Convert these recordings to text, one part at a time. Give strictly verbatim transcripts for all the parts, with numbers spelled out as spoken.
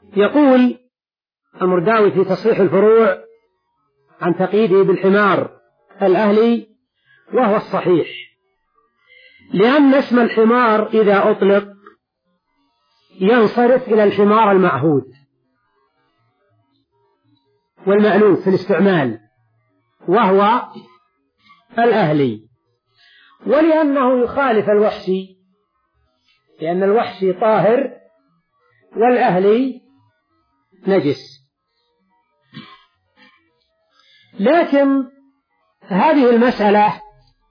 يقول المرداوي في تصحيح الفروع عن تقييده بالحمار الأهلي وهو الصحيح، لأن اسم الحمار إذا أطلق ينصرف إلى الحمار المعهود والمألوف في الاستعمال وهو الأهلي، ولأنه يخالف الوحشي، لأن الوحشي طاهر والأهلي نجس. لكن هذه المسألة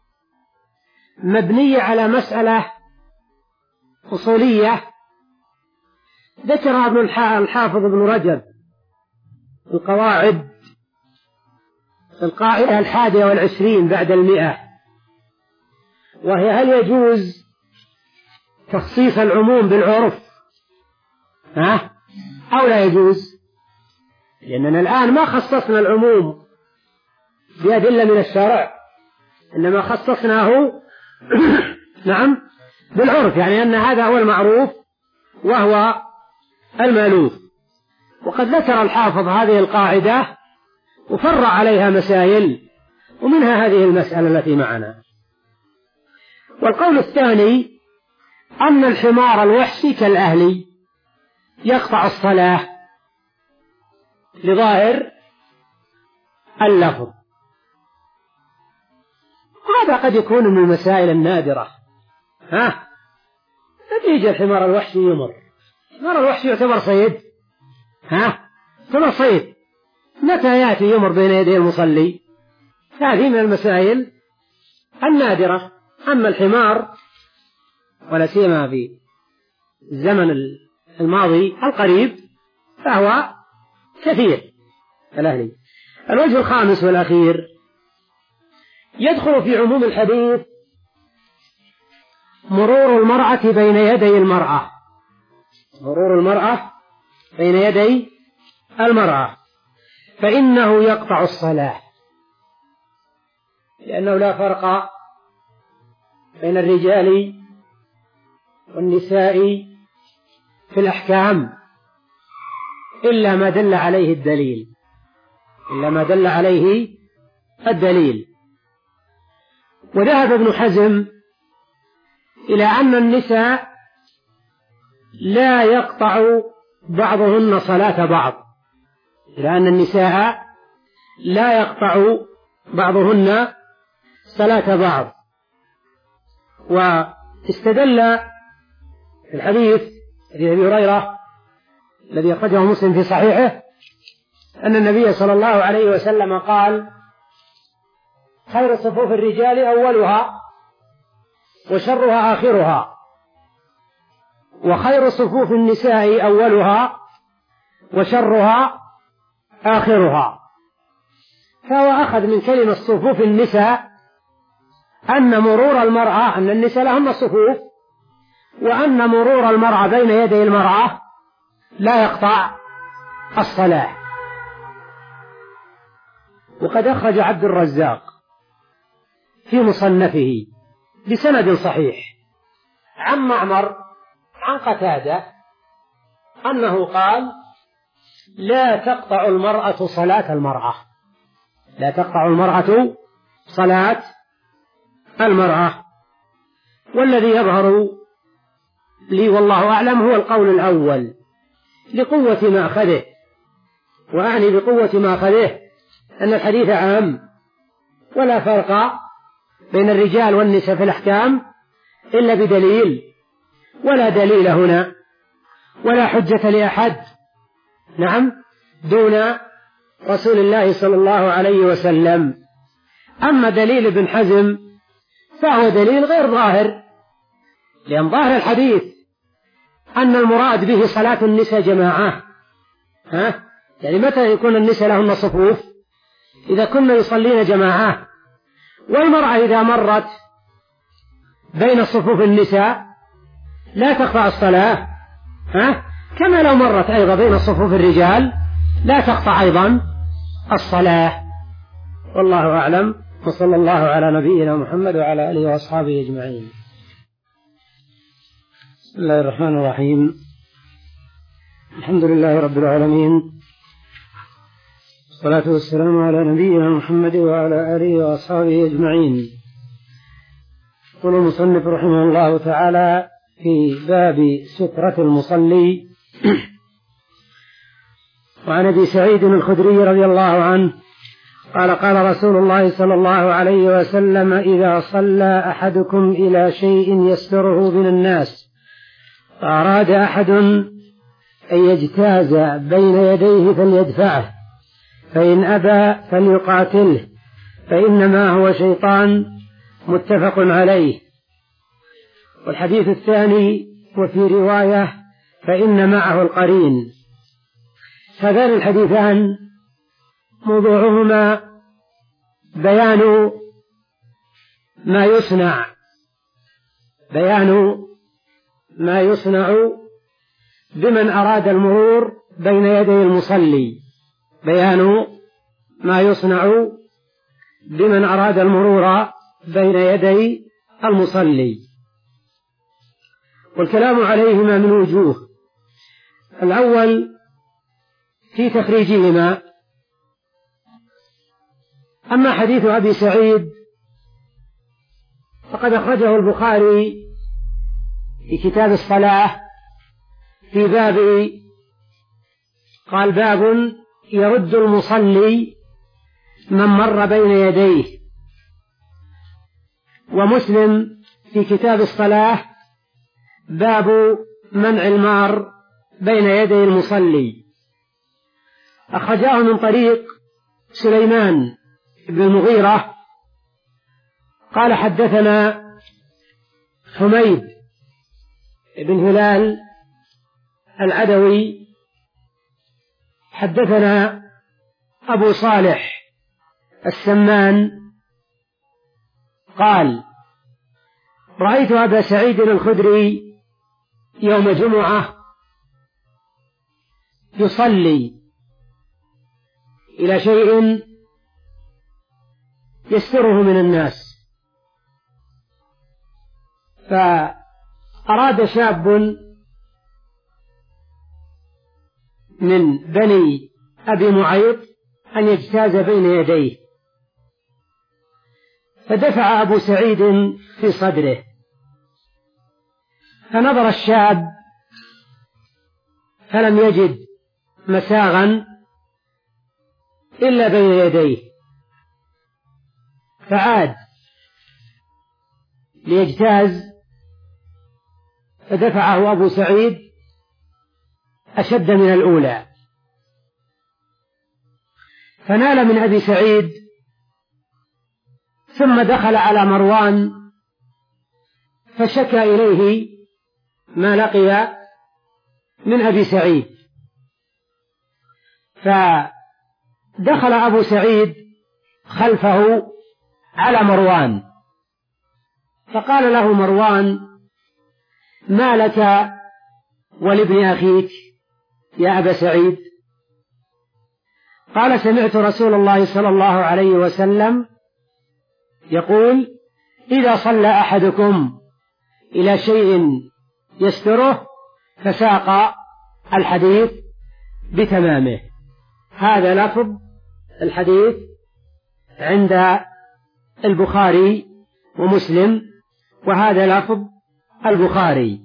مبنية على مسألة أصولية ذكرها ابن الحافظ ابن رجب القواعد القاعدة الحادية والعشرين بعد المئة، وهي هل يجوز تخصيص العموم بالعرف ها أو لا يجوز؟ لأننا الآن ما خصصنا العموم بأدلة من الشرع، إنما خصصناه نعم بالعرف، يعني أن هذا هو المعروف وهو المألوف. وقد ذكر الحافظ هذه القاعدة وفرع عليها مسائل، ومنها هذه المسألة التي معنا. والقول الثاني أن الحمار الوحشي كالأهلي يقطع الصلاة لظاهر اللفظ. هذا قد يكون من المسائل النادرة. ها نتيجة الحمار الوحشي يمر، الحمار الوحشي يعتبر صيد، ها يعتبر صيد، متى يأتي يمر بين يدي المصلي؟ هذه من المسائل النادرة. أما الحمار ولا سيما في الزمن الماضي القريب فهو كثير الأهلي. الوجه الخامس والأخير يدخل في عموم الحديث مرور المرأة بين يدي المرأة، مرور المرأة بين يدي المرأة، فإنه يقطع الصلاة، لأنه لا فرق بين الرجال والنساء في الأحكام إلا ما دل عليه الدليل، إلا ما دل عليه الدليل. وذهب ابن حزم إلى أن النساء لا يقطع بعضهن صلاة بعض، إلى أن النساء لا يقطع بعضهن صلاة بعض. واستدل في الحديث أبي هريرة الذي أخرجه مسلم في صحيحه أن النبي صلى الله عليه وسلم قال: خير صفوف الرجال أولها وشرها آخرها، وخير صفوف النساء أولها وشرها آخرها. فهو أخذ من كلمة صفوف النساء أن مرور المرأة، أن النساء لهن صفوف، وأن مرور المرأة بين يدي المرأة لا يقطع الصلاة. وقد أخرج عبد الرزاق في مصنفه بسند صحيح عن معمر عن قتادة أنه قال: لا تقطع المرأة صلاة المرأة، لا تقطع المرأة صلاة المرأة. والذي يظهر لي والله أعلم هو القول الأول لقوة ما أخذه، وأعني بقوة ما أخذه أن الحديث عام ولا فرق بين الرجال والنساء في الأحكام إلا بدليل، ولا دليل هنا ولا حجة لأحد نعم دون رسول الله صلى الله عليه وسلم. أما دليل ابن حزم فهو دليل غير ظاهر، لأن ظاهر الحديث أن المراد به صلاة النساء جماعة. ها؟ يعني متى يكون النساء لهن صفوف؟ إذا كنا يصلين جماعة. والمرأة إذا مرت بين صفوف النساء لا تقطع الصلاة، ها؟ كما لو مرت أيضا بين صفوف الرجال لا تقطع أيضا الصلاة. والله أعلم، وصلى الله على نبينا محمد وعلى آله وأصحابه أجمعين. بسم الله الرحمن الرحيم. الحمد لله رب العالمين، والصلاة والسلام على نبينا محمد وعلى آله وأصحابه أجمعين. يقول المصنف رحمه الله تعالى في باب سترة المصلي: وعن أبي سعيد الخدري رضي الله عنه قال: قال رسول الله صلى الله عليه وسلم: إذا صلى أحدكم إلى شيء يستره من الناس فأراد أحد أن يجتاز بين يديه فليدفعه، فإن أبى فليقاتله، فإنما هو شيطان. متفق عليه. والحديث الثاني وفي رواية: فإن معه القرين. هذان الحديثان موضوعهما بيان ما يصنع بيان ما يصنع بمن أراد المرور بين يدي المصلي بيان ما يصنع بمن أراد المرور بين يدي المصلي، والكلام عليهما من وجوه. الأول في تخريجهما. أما حديث أبي سعيد فقد أخرجه البخاري في كتاب الصلاة في باب قال: باب يرد المصلي من مر بين يديه. ومسلم في كتاب الصلاة باب منع المار بين يدي المصلي. أخرجاه من طريق سليمان بن المغيرة قال: حدثنا حميد بن هلال العدوي حدثنا أبو صالح السمان قال: رأيت أبا سعيد الخدري يوم جمعة يصلي إلى شيء يستره من الناس، فأراد شاب من بني أبي معيط أن يجتاز بين يديه، فدفع أبو سعيد في صدره، فنظر الشاب فلم يجد مساغا إلا بين يديه، فعاد ليجتاز، فدفعه أبو سعيد أشد من الأولى، فنال من أبي سعيد، ثم دخل على مروان فشكى إليه ما لقي من أبي سعيد، فدخل أبو سعيد خلفه على مروان، فقال له مروان: ما لك ولابن أخيك يا أبا سعيد؟ قال: سمعت رسول الله صلى الله عليه وسلم يقول: إذا صلى أحدكم إلى شيء يستره، فساق الحديث بتمامه. هذا لفظ الحديث عند البخاري ومسلم، وهذا لفظ البخاري.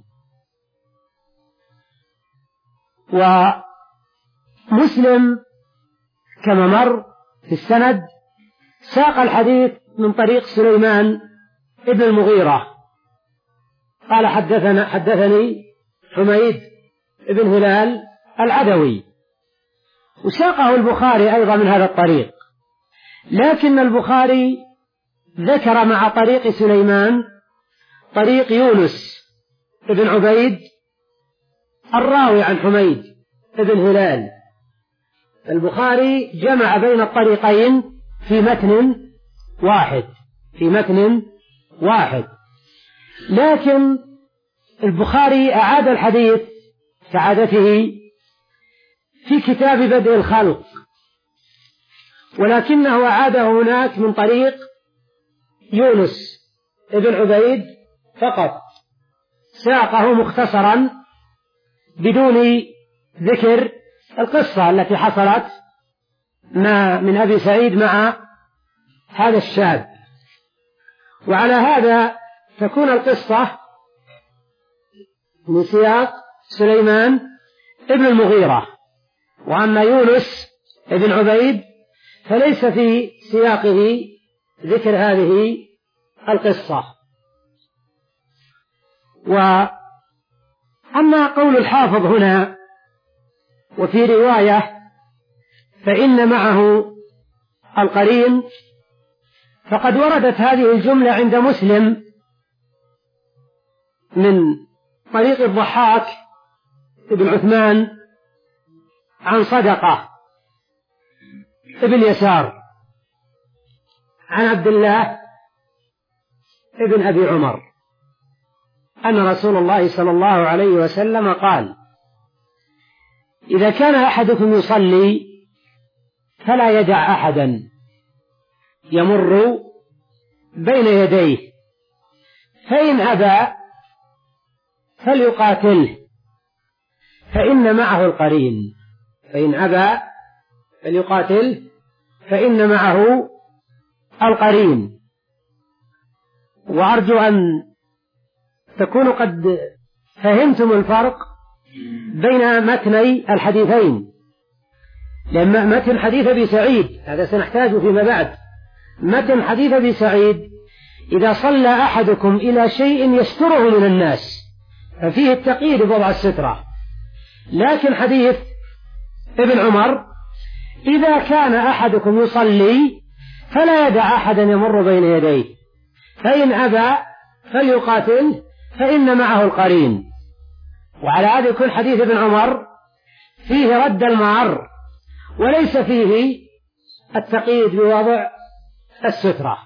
ومسلم كما مر في السند ساق الحديث من طريق سليمان ابن المغيرة قال: حدثنا حدثني حميد بن هلال العدوي، وساقه البخاري أيضا من هذا الطريق، لكن البخاري ذكر مع طريق سليمان طريق يونس بن عبيد الراوي عن حميد بن هلال. البخاري جمع بين الطريقين في متن واحد في متن واحد لكن البخاري أعاد الحديث كعادته في كتاب بدء الخلق، ولكنه أعاده هناك من طريق يونس بن عبيد فقط، ساقه مختصرا بدون ذكر القصة التي حصلت من أبي سعيد مع هذا الشاب. وعلى هذا تكون القصة من سياق سليمان ابن المغيرة، وأما يونس ابن عبيد فليس في سياقه ذكر هذه القصة. وأما قول الحافظ هنا وفي رواية فإن معه القرين، فقد وردت هذه الجملة عند مسلم من طريق الضحاك ابن عثمان عن صدقة ابن يسار عن عبد الله ابن أبي عمر أن رسول الله صلى الله عليه وسلم قال: إذا كان أحدكم يصلي فلا يدع أحدا يمر بين يديه، فإن أبى فليقاتله فإن معه القرين. فإن أبى فليقاتله فإن معه القرين. وأرجو أن تكونوا قد فهمتم الفرق بين متني الحديثين، لأن متن حديث أبي سعيد هذا سنحتاجه فيما بعد. متن حديث أبي سعيد: إذا صلى أحدكم إلى شيء يستره من الناس، ففيه التقييد بوضع السترة. لكن حديث ابن عمر: إذا كان أحدكم يصلي فلا يدع أحدا يمر بين يديه، فإن أبى فليقاتل فإن معه القرين. وعلى هذا يكون حديث ابن عمر فيه رد المعر وليس فيه التقييد بوضع السترة.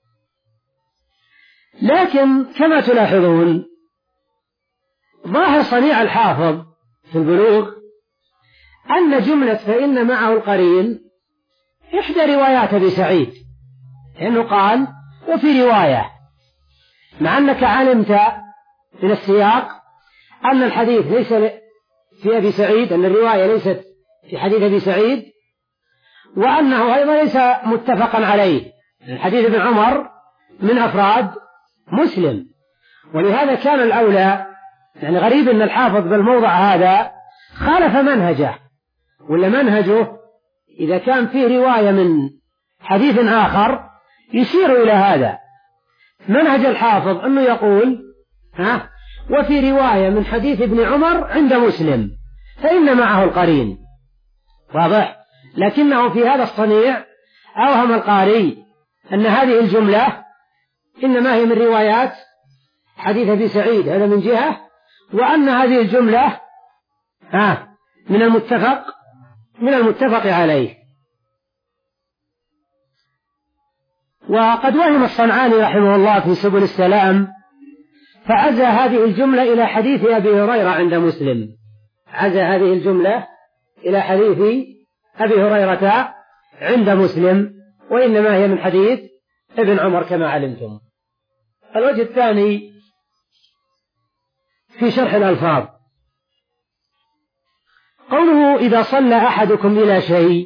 لكن كما تلاحظون ظاهر صنيع الحافظ في البلوغ أن جملة فإن معه القرين إحدى روايات أبي سعيد، لأنه قال وفي رواية، مع أنك علمت من السياق أن الحديث ليس في أبي سعيد، أن الرواية ليست في حديث أبي سعيد، وأنه أيضا ليس متفقا عليه. الحديث ابن عمر من أفراد مسلم، ولهذا كان الأولى، يعني غريب أن الحافظ بالموضع هذا خالف منهجه، ولا منهجه إذا كان فيه رواية من حديث آخر يشير إلى هذا. منهج الحافظ أنه يقول ها وفي رواية من حديث ابن عمر عند مسلم فإن معه القرين، واضح. لكنه في هذا الصنيع أوهم القارئ أن هذه الجملة إنما هي من روايات حديث أبي سعيد، هذا من جهة، وأن هذه الجملة ها من المتفق من المتفق عليه. وقد وهم الصنعاني رحمه الله في سبل السلام فعزى هذه الجملة إلى حديث أبي هريرة عند مسلم، عزى هذه الجملة إلى حديث أبي هريرة عند مسلم، وإنما هي من حديث ابن عمر كما علمتم. الوجه الثاني في شرح الألفاظ، قوله إذا صلى أحدكم إلى شيء،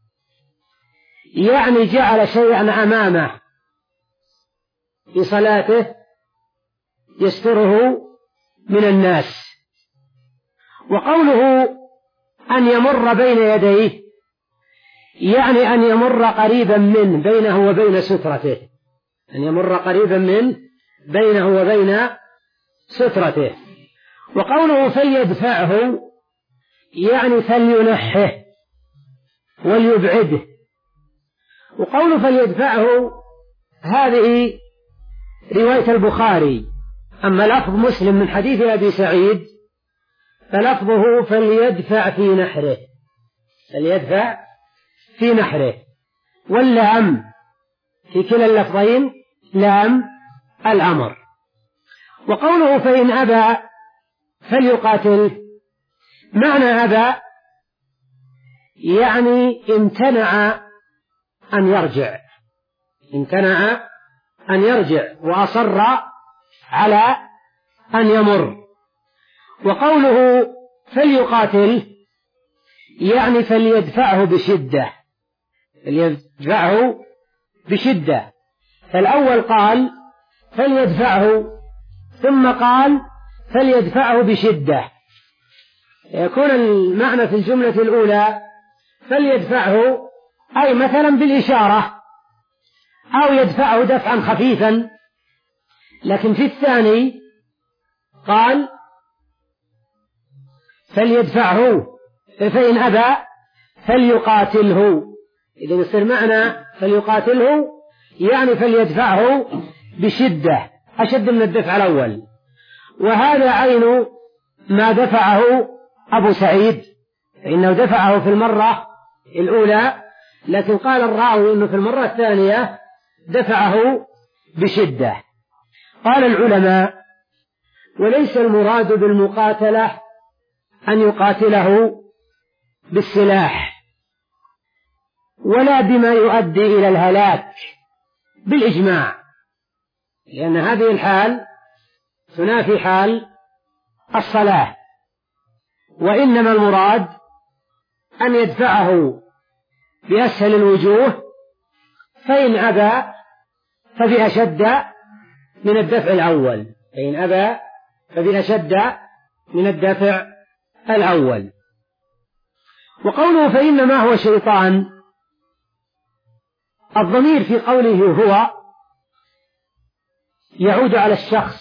يعني جعل شيئا أمامه في صلاته يستره من الناس. وقوله أن يمر بين يديه، يعني أن يمر قريبا من بينه وبين سترته، أن يمر قريبا من بينه وبين سترته. وقوله فليدفعه، يعني فلينحه وليبعده. وقوله فليدفعه هذه رواية البخاري، أما لفظ مسلم من حديث أبي سعيد فلفظه فليدفع في نحره، فليدفع في نحره، واللام في كلا اللفظين لام الأمر. وقوله فإن أبى فليقاتل، معنى أبى يعني امتنع أن يرجع، امتنع أن يرجع وأصر على أن يمر. وقوله فليقاتل يعني فليدفعه بشدة، فليدفعه بشدة. فالأول قال فليدفعه، ثم قال فليدفعه بشدة، يكون المعنى في الجملة الأولى فليدفعه أي مثلا بالإشارة، أو يدفعه دفعا خفيفا. لكن في الثاني قال فليدفعه، فإن أبى فليقاتله. إذن يصير معنى فليقاتله يعني فليدفعه بشدة، أشد من الدفع الأول. وهذا عين ما دفعه أبو سعيد، فإنه دفعه في المرة الأولى، لكن قال الراوي إنه في المرة الثانية دفعه بشدة. قال العلماء: وليس المراد بالمقاتلة أن يقاتله بالسلاح ولا بما يؤدي إلى الهلاك بالإجماع، لأن هذه الحال تنافي حال الصلاة، وإنما المراد أن يدفعه بأسهل الوجوه، فإن أبى فبأشد من الدفع الأول، فإن أبى فبأشد من الدفع الأول. وقوله فإنما هو شيطان، الضمير في قوله هو يعود على الشخص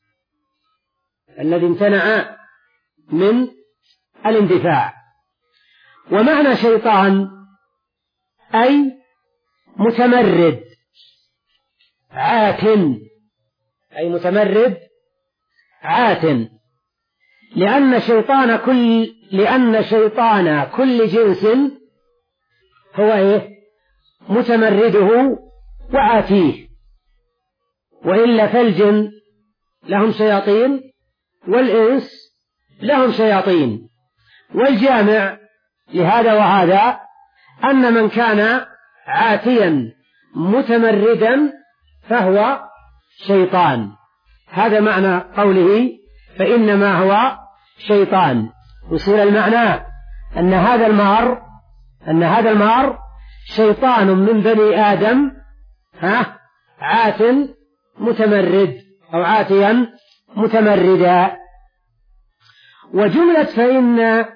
الذي امتنع من الاندفاع. ومعنى شيطان أي متمرد عات، أي متمرد عات، لأن شيطان كل لأن شيطان كل جنس هو إيه؟ متمرده وعاتيه، وإلا فالجن لهم شياطين والإنس لهم شياطين. والجامع لهذا وهذا أن من كان عاتيا متمردا فهو شيطان. هذا معنى قوله فإنما هو شيطان. يصير المعنى أن هذا المار أن هذا المار شيطان من بني آدم ها عات متمرد أو عاتيا متمردا. وجملة فإن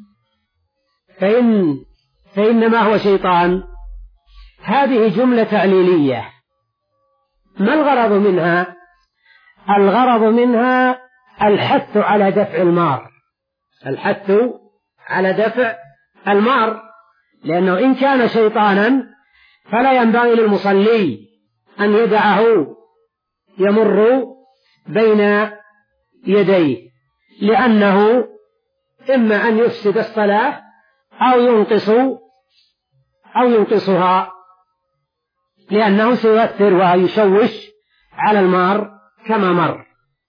فإن فإنما هو شيطان هذه جملة تعليلية. ما الغرض منها؟ الغرض منها الحث على دفع المار، الحث على دفع المار، لأنه إن كان شيطانا فلا ينبغي للمصلي أن يدعه يمر بين يديه، لأنه إما أن يفسد الصلاة أو ينقص أو ينقصها، لأنه سيؤثر ويشوش على المار كما مر.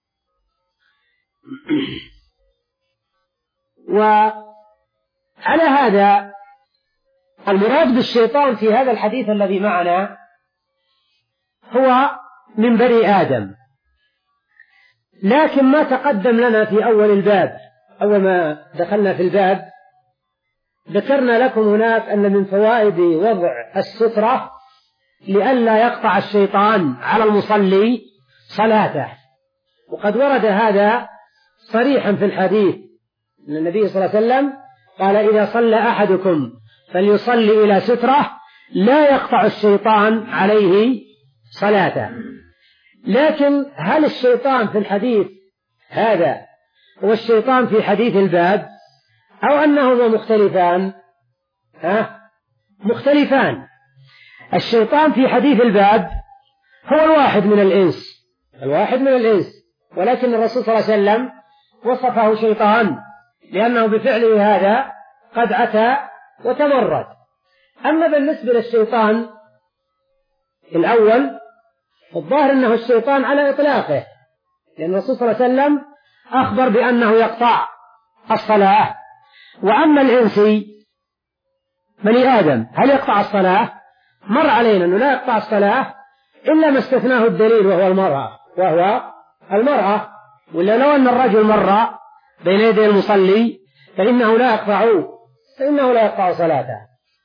وعلى هذا المراد بالشيطان في هذا الحديث الذي معنا هو من بني آدم، لكن ما تقدم لنا في أول الباب، أول ما دخلنا في الباب ذكرنا لكم هناك أن من فوائد وضع السترة لئلا يقطع الشيطان على المصلي صلاته. وقد ورد هذا صريحا في الحديث أن النبي صلى الله عليه وسلم قال: إذا صلى أحدكم فليصلي إلى سترة لا يقطع الشيطان عليه صلاته. لكن هل الشيطان في الحديث هذا هو الشيطان في حديث الباب، أو أنهما مختلفان؟ ها؟ مختلفان. الشيطان في حديث الباب هو الواحد من الإنس، الواحد من الإنس، ولكن الرسول صلى الله عليه وسلم وصفه شيطان لأنه بفعله هذا قد أتى وتمرد. أما بالنسبة للشيطان الأول الظاهر أنه الشيطان على إطلاقه، لأن الرسول صلى الله عليه وسلم أخبر بأنه يقطع الصلاة. وأما الإنسي بني آدم هل يقطع الصلاة؟ مر علينا أنه لا يقطع الصلاة إلا ما استثناه الدليل وهو المرأة وهو المرأة ولا لو أن الرجل مر بين يدي المصلي فإنه لا يقطع فإنه لا يقطع صلاته.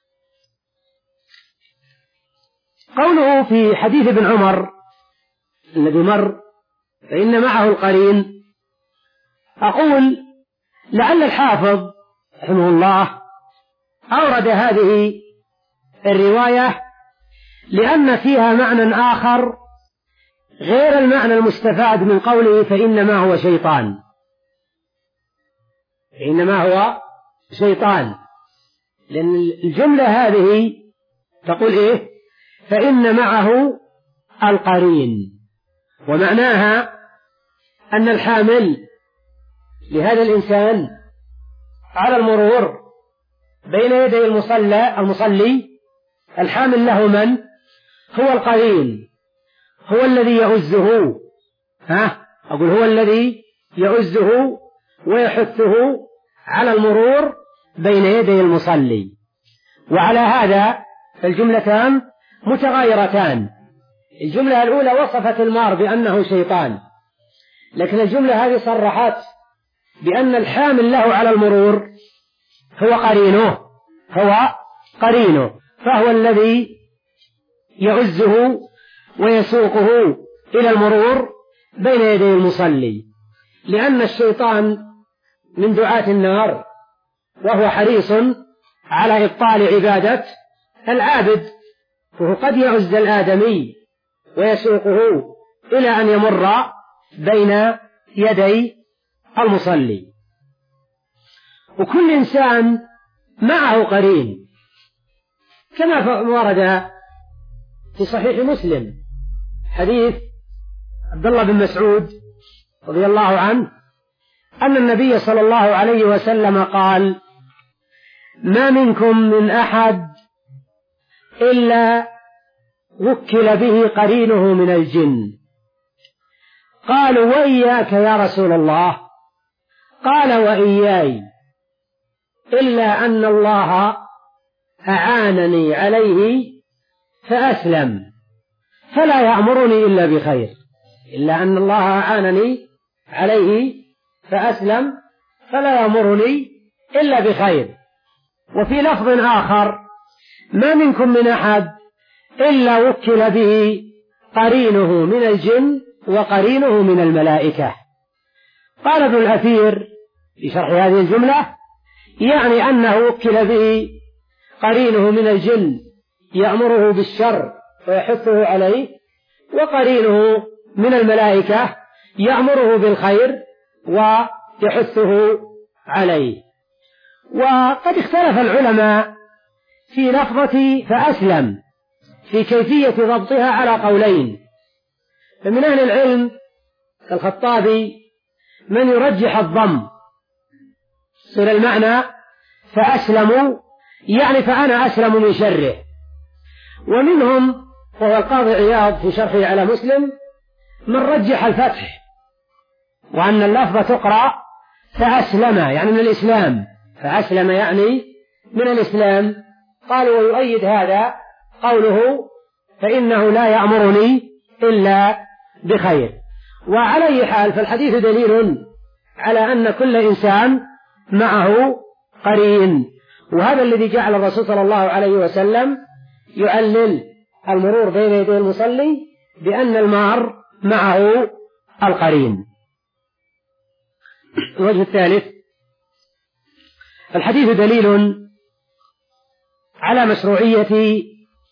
قوله في حديث ابن عمر الذي مر فإن معه القرين، أقول لعل الحافظ رحمه الله أورد هذه الرواية لأن فيها معنى آخر غير المعنى المستفاد من قوله فإنما هو شيطان، فإنما هو شيطان، لأن الجملة هذه تقول إيه؟ فإن معه القرين، ومعناها أن الحامل لهذا الإنسان على المرور بين يدي المصلى المصلي الحامل له من؟ هو القرين، هو الذي يعزه، ها أقول هو الذي يعزه ويحثه على المرور بين يدي المصلي. وعلى هذا فالجملتان متغايرتان. الجملة الأولى وصفت المار بأنه شيطان، لكن الجملة هذه صرحت بأن الحامل له على المرور هو قرينه، هو قرينه، فهو الذي يعزه ويسوقه إلى المرور بين يدي المصلي. لأن الشيطان من دعاة النار، وهو حريص على إبطال عبادة العابد، فهو قد يعز الآدمي ويسوقه إلى أن يمر بين يدي المصلي. وكل إنسان معه قرين، كما ورد في صحيح مسلم حديث عبد الله بن مسعود رضي الله عنه أن النبي صلى الله عليه وسلم قال: ما منكم من أحد إلا وكل به قرينه من الجن. قالوا: وإياك يا رسول الله؟ قال: وإياي، إلا أن الله أعانني عليه فأسلم فلا يأمرني إلا بخير. إلا أن الله أعانني عليه فأسلم فلا يأمرني إلا بخير. وفي لفظ آخر: ما منكم من أحد إلا وكل به قرينه من الجن وقرينه من الملائكة. قال ابن الأثير في شرح هذه الجملة: يعني أنه وكل به قرينه من الجن يأمره بالشر ويحثه عليه، وقرينه من الملائكة يأمره بالخير ويحثه عليه. وقد اختلف العلماء في لفظة فأسلم في كيفية ضبطها على قولين، فمن أهل العلم كالخطابي من يرجح الضم، صير المعنى فأسلموا يعني فأنا أسلم من شره. ومنهم وهو القاضي عياض في شرحه على مسلم من رجح الفتح، وأن اللفظة تقرأ فأسلم يعني من الإسلام، فأسلم يعني من الإسلام. قالوا: ويؤيد هذا قوله: فإنه لا يأمرني إلا بخير. وعلى أي حال فالحديث دليل على أن كل إنسان معه قرين، وهذا الذي جعل الرسول صلى الله عليه وسلم يعلل المرور بين يدي المصلي بأن المار معه القرين. الوجه الثالث: الحديث دليل على مشروعية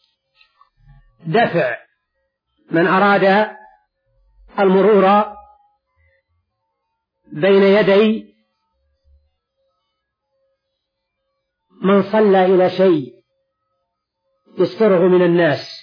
دفع من أراد المرور بين يدي من صلى إلى شيء يستره من الناس،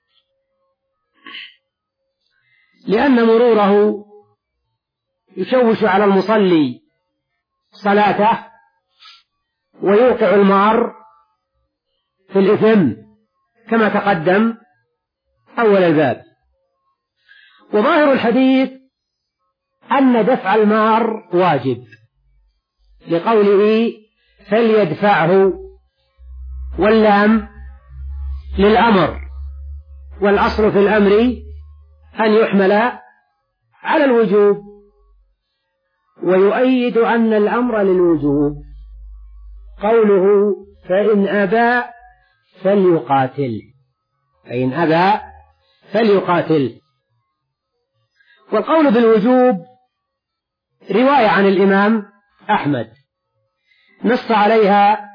لأن مروره يشوش على المصلي صلاته ويوقع المار في الإثم كما تقدم أول الباب. وظاهر الحديث أن دفع المار واجب، لقوله: فليدفعه، واللام للأمر، والأصل في الأمر أن يحمل على الوجوب، ويؤيد أن الأمر للوجوب. قوله فإن أبى فليقاتل، فإن أبى فليقاتل. والقول بالوجوب رواية عن الإمام أحمد نص عليها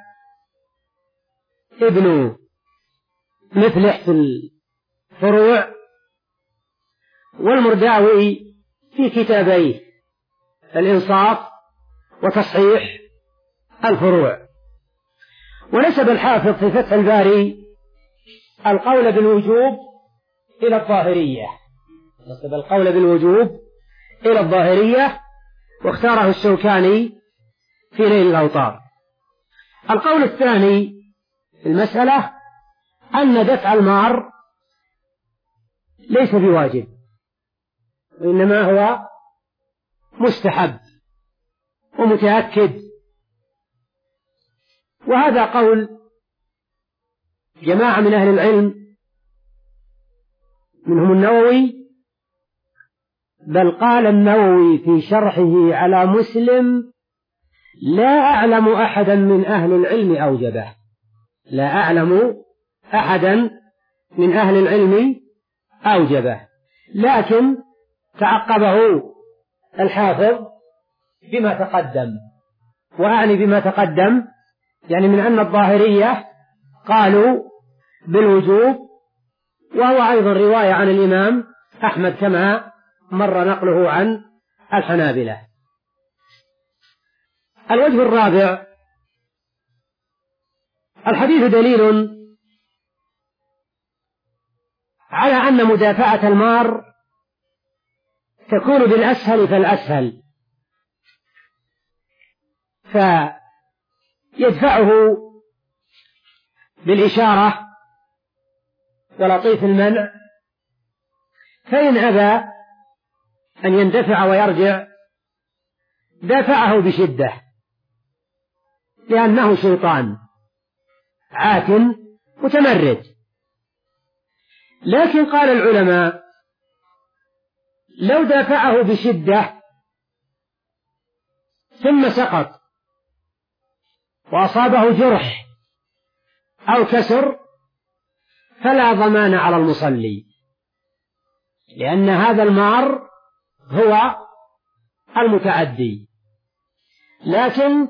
ابن مفلح في الفروع، والمرداوي في كتابيه الإنصاف وتصحيح الفروع. ونسب الحافظ في فتح الباري القول بالوجوب إلى الظاهرية، نسب القول بالوجوب إلى الظاهرية، واختاره الشوكاني في نيل الأوطار. القول الثاني في المسألة أن دفع المار ليس بواجب، وإنما هو مستحب ومتأكد، وهذا قول جماعة من أهل العلم منهم النووي، بل قال النووي في شرحه على مسلم لا أعلم أحدا من أهل العلم أوجبه، لا أعلم أحدا من أهل العلم أوجبه، لكن تعقبه الحافظ بما تقدم. وأعني بما تقدم يعني من أن الظاهرية قالوا بالوجوب، وهو أيضا رواية عن الإمام أحمد كما مر نقله عن الحنابلة. الوجه الرابع: الحديث دليل على أن مدافعة المار تكون بالأسهل فالأسهل، فيدفعه بالإشارة ولطيف المنع، فإن أبى أن يندفع ويرجع دافعه بشدة، لأنه شيطان عات متمرد. لكن قال العلماء لو دافعه بشدة ثم سقط وأصابه جرح أو كسر فلا ضمان على المصلي، لأن هذا المار هو المتعدي. لكن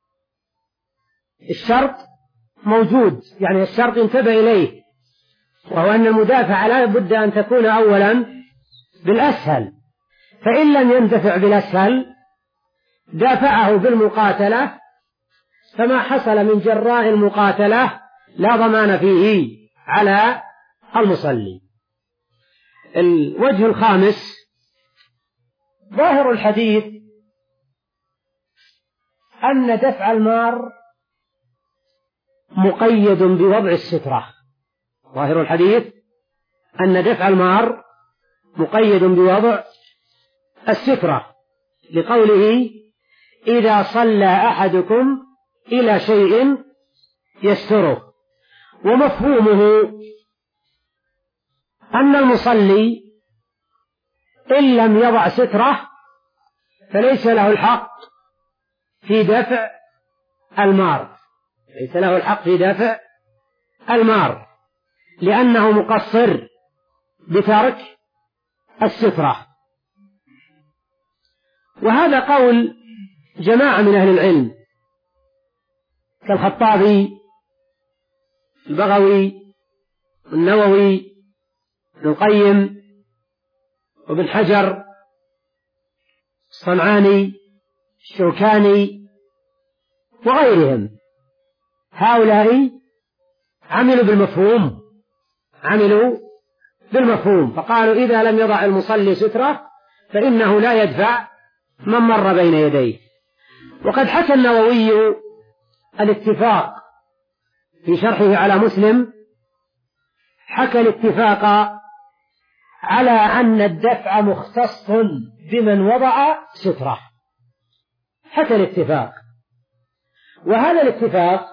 الشرط موجود، يعني الشرط انتبه إليه، وهو أن المدافعة لا بد أن تكون أولا بالأسهل، فإن لم يندفع بالأسهل دافعه بالمقاتلة، فما حصل من جراء المقاتلة لا ضمان فيه على المصلي. الوجه الخامس: ظاهر الحديث أن دفع المار مقيد بوضع السترة. ظاهر الحديث أن دفع المار مقيد بوضع السترة، لقوله إذا صلى أحدكم إلى شيء يستره. ومفهومه أن المصلي إن لم يضع سترة فليس له الحق في دفع المار، ليس له الحق في دفع المار، لأنه مقصر بترك السترة. وهذا قول جماعة من أهل العلم كالخطابي، البغوي، النووي، ابن القيم، وابن حجر، الصنعاني، الشوكاني، وغيرهم. هؤلاء عملوا بالمفهوم، عملوا بالمفهوم فقالوا إذا لم يضع المصلي سترة فإنه لا يدفع من مر بين يديه. وقد حكى النووي الاتفاق في شرحه على مسلم، حكى الاتفاق على أن الدفع مختص بمن وضع سترة، حكى الاتفاق. وهذا الاتفاق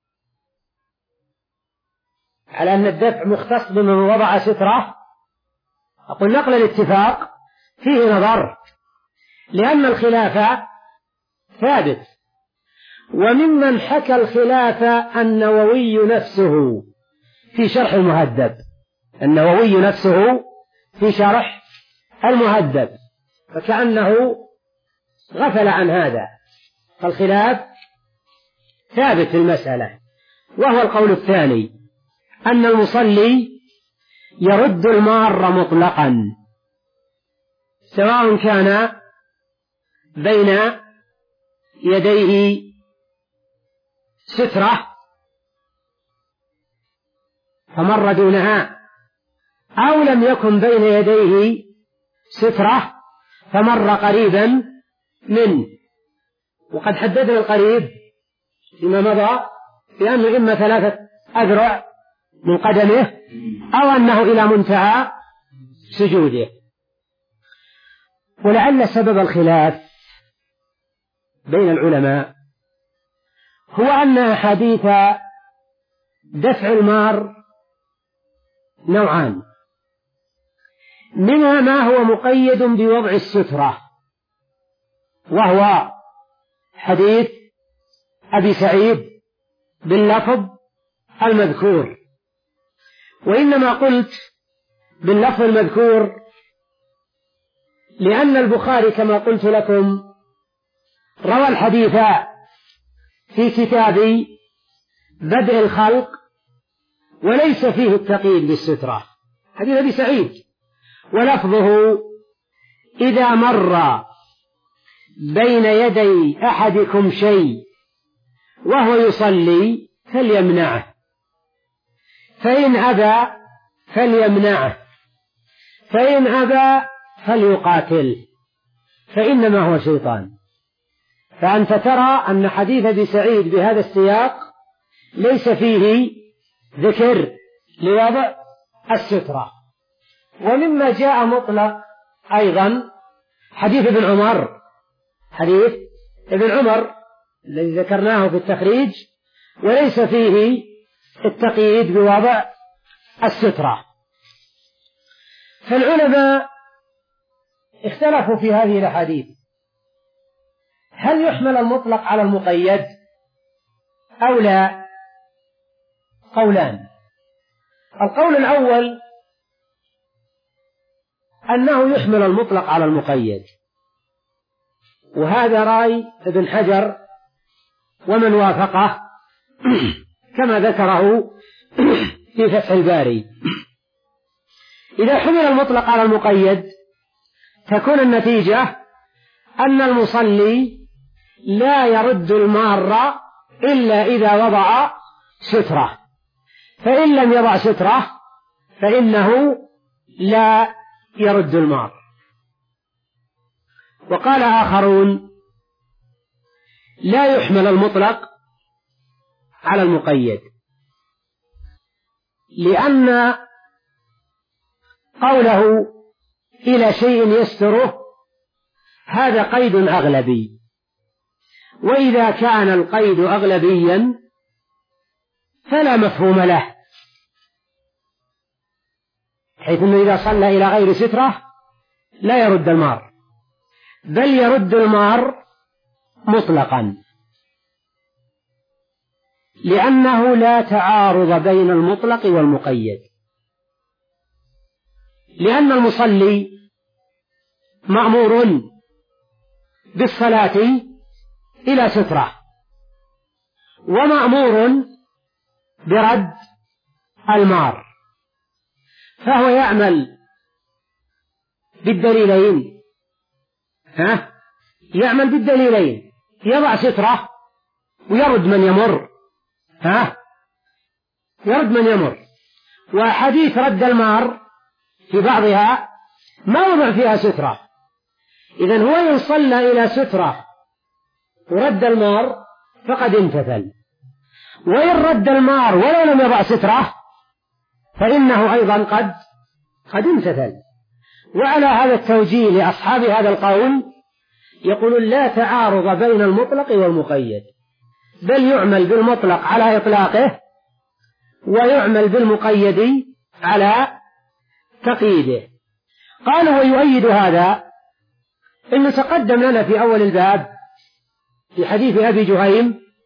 على أن الدفع مختص بمن وضع سترة، أقول نقل الاتفاق فيه نظر، لأن الخلاف ثابت، وممن حكى الخلاف النووي نفسه في شرح المهذب، النووي نفسه في شرح المهذب، فكأنه غفل عن هذا، فالخلاف ثابت في المسألة. وهو القول الثاني أن المصلي يرد المار مطلقا، سواء كان بين يديه سترة فمر دونها، أو لم يكن بين يديه سترة فمر قريبا منه. وقد حددنا القريب فيما مضى بأنه إما ثلاثة أذرع من قدمه أو أنه إلى منتهى سجوده. ولعل سبب الخلاف بين العلماء هو أن أحاديث دفع المار نوعان، منها ما هو مقيد بوضع السترة، وهو حديث أبي سعيد باللفظ المذكور. وإنما قلت باللفظ المذكور لأن البخاري كما قلت لكم روى الحديث في كتاب بدء الخلق وليس فيه التقييد بالسترة، حديث أبي سعيد، ولفظه إذا مر بين يدي أحدكم شيء وهو يصلي فليمنعه، فإن أبى فليمنعه، فإن أبى فليقاتل، فإنما هو شيطان. فأنت ترى أن حديث أبي سعيد بهذا السياق ليس فيه ذكر لوضع السترة. ومما جاء مطلق أيضا حديث ابن عمر، حديث ابن عمر الذي ذكرناه في التخريج وليس فيه التقييد بوضع السترة. فالعلماء اختلفوا في هذه الأحاديث، هل يحمل المطلق على المقيد أو لا؟ قولان. القول الأول أنه يحمل المطلق على المقيد، وهذا رأي ابن حجر ومن وافقه كما ذكره في فتح الباري. إذا حمل المطلق على المقيد تكون النتيجة أن المصلي لا يرد المار إلا إذا وضع سترة، فإن لم يضع سترة فإنه لا يرد المار. وقال آخرون لا يحمل المطلق على المقيد، لأن قوله إلى شيء يستره هذا قيد أغلبي، وإذا كان القيد أغلبيا فلا مفهوم له، حيث أنه إذا صلى إلى غير سترة لا يرد المار، بل يرد المار مطلقا، لأنه لا تعارض بين المطلق والمقيد، لأن المصلي مأمور بالصلاة إلى سترة ومأمور برد المار، فهو يعمل بالدليلين، ها يعمل بالدليلين، يضع سترة ويرد من يمر، ها يرد من يمر. وحديث رد المار في بعضها ما وضع فيها سترة، إذن هو إن صلى إلى سترة ورد المار فقد امتثل، وإن رد المار ولو لم يضع سترة فإنه أيضا قد قد امتثل. وعلى هذا التوجيه لأصحاب هذا القول يقولون لا تعارض بين المطلق والمقيد، بل يعمل بالمطلق على إطلاقه ويعمل بالمقيد على تقييده. قالوا ويؤيد هذا إنه تقدم لنا في أول الباب في حديث أبي جهيم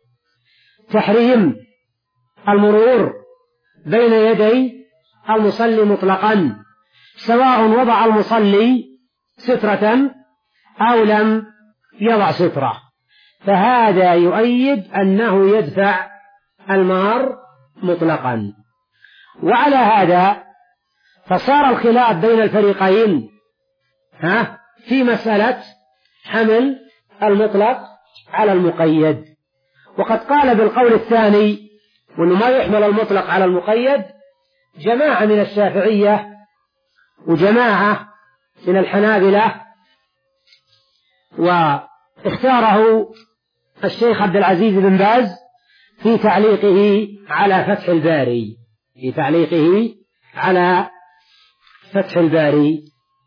تحريم المرور بين يدي المصلي مطلقا، سواء وضع المصلي سترة أو لم يضع سترة، فهذا يؤيد أنه يدفع المار مطلقا. وعلى هذا فصار الخلاف بين الفريقين ها في مسألة حمل المطلق على المقيد. وقد قال بالقول الثاني وأنه ما يحمل المطلق على المقيد جماعة من الشافعية وجماعة من الحنابلة، واختاره الشيخ عبد العزيز بن باز في تعليقه على فتح الباري في تعليقه على فتح الباري.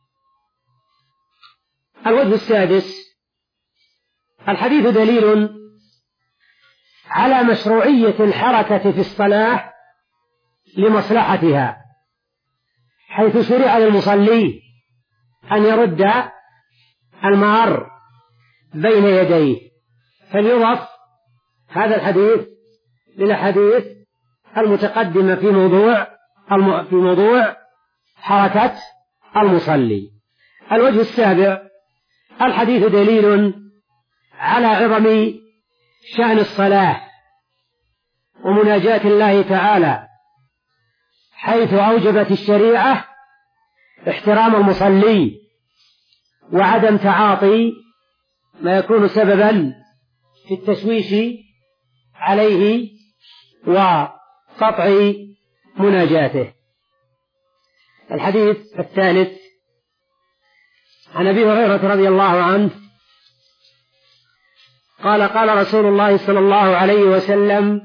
الوجه السادس: الحديث دليل على مشروعية الحركة في الصلاة لمصلحتها، حيث شرع للمصلي أن يرد المار بين يديه، فليضف هذا الحديث للأحاديث المتقدمة في موضوع في موضوع حركة المصلي. الوجه السابع: الحديث دليل على عظم شأن الصلاة ومناجاة الله تعالى، حيث أوجبت الشريعة احترام المصلي وعدم تعاطي ما يكون سببا في التشويش عليه وقطع مناجاته. الحديث الثالث: عن أبي هريرة رضي الله عنه قال: قال رسول الله صلى الله عليه وسلم: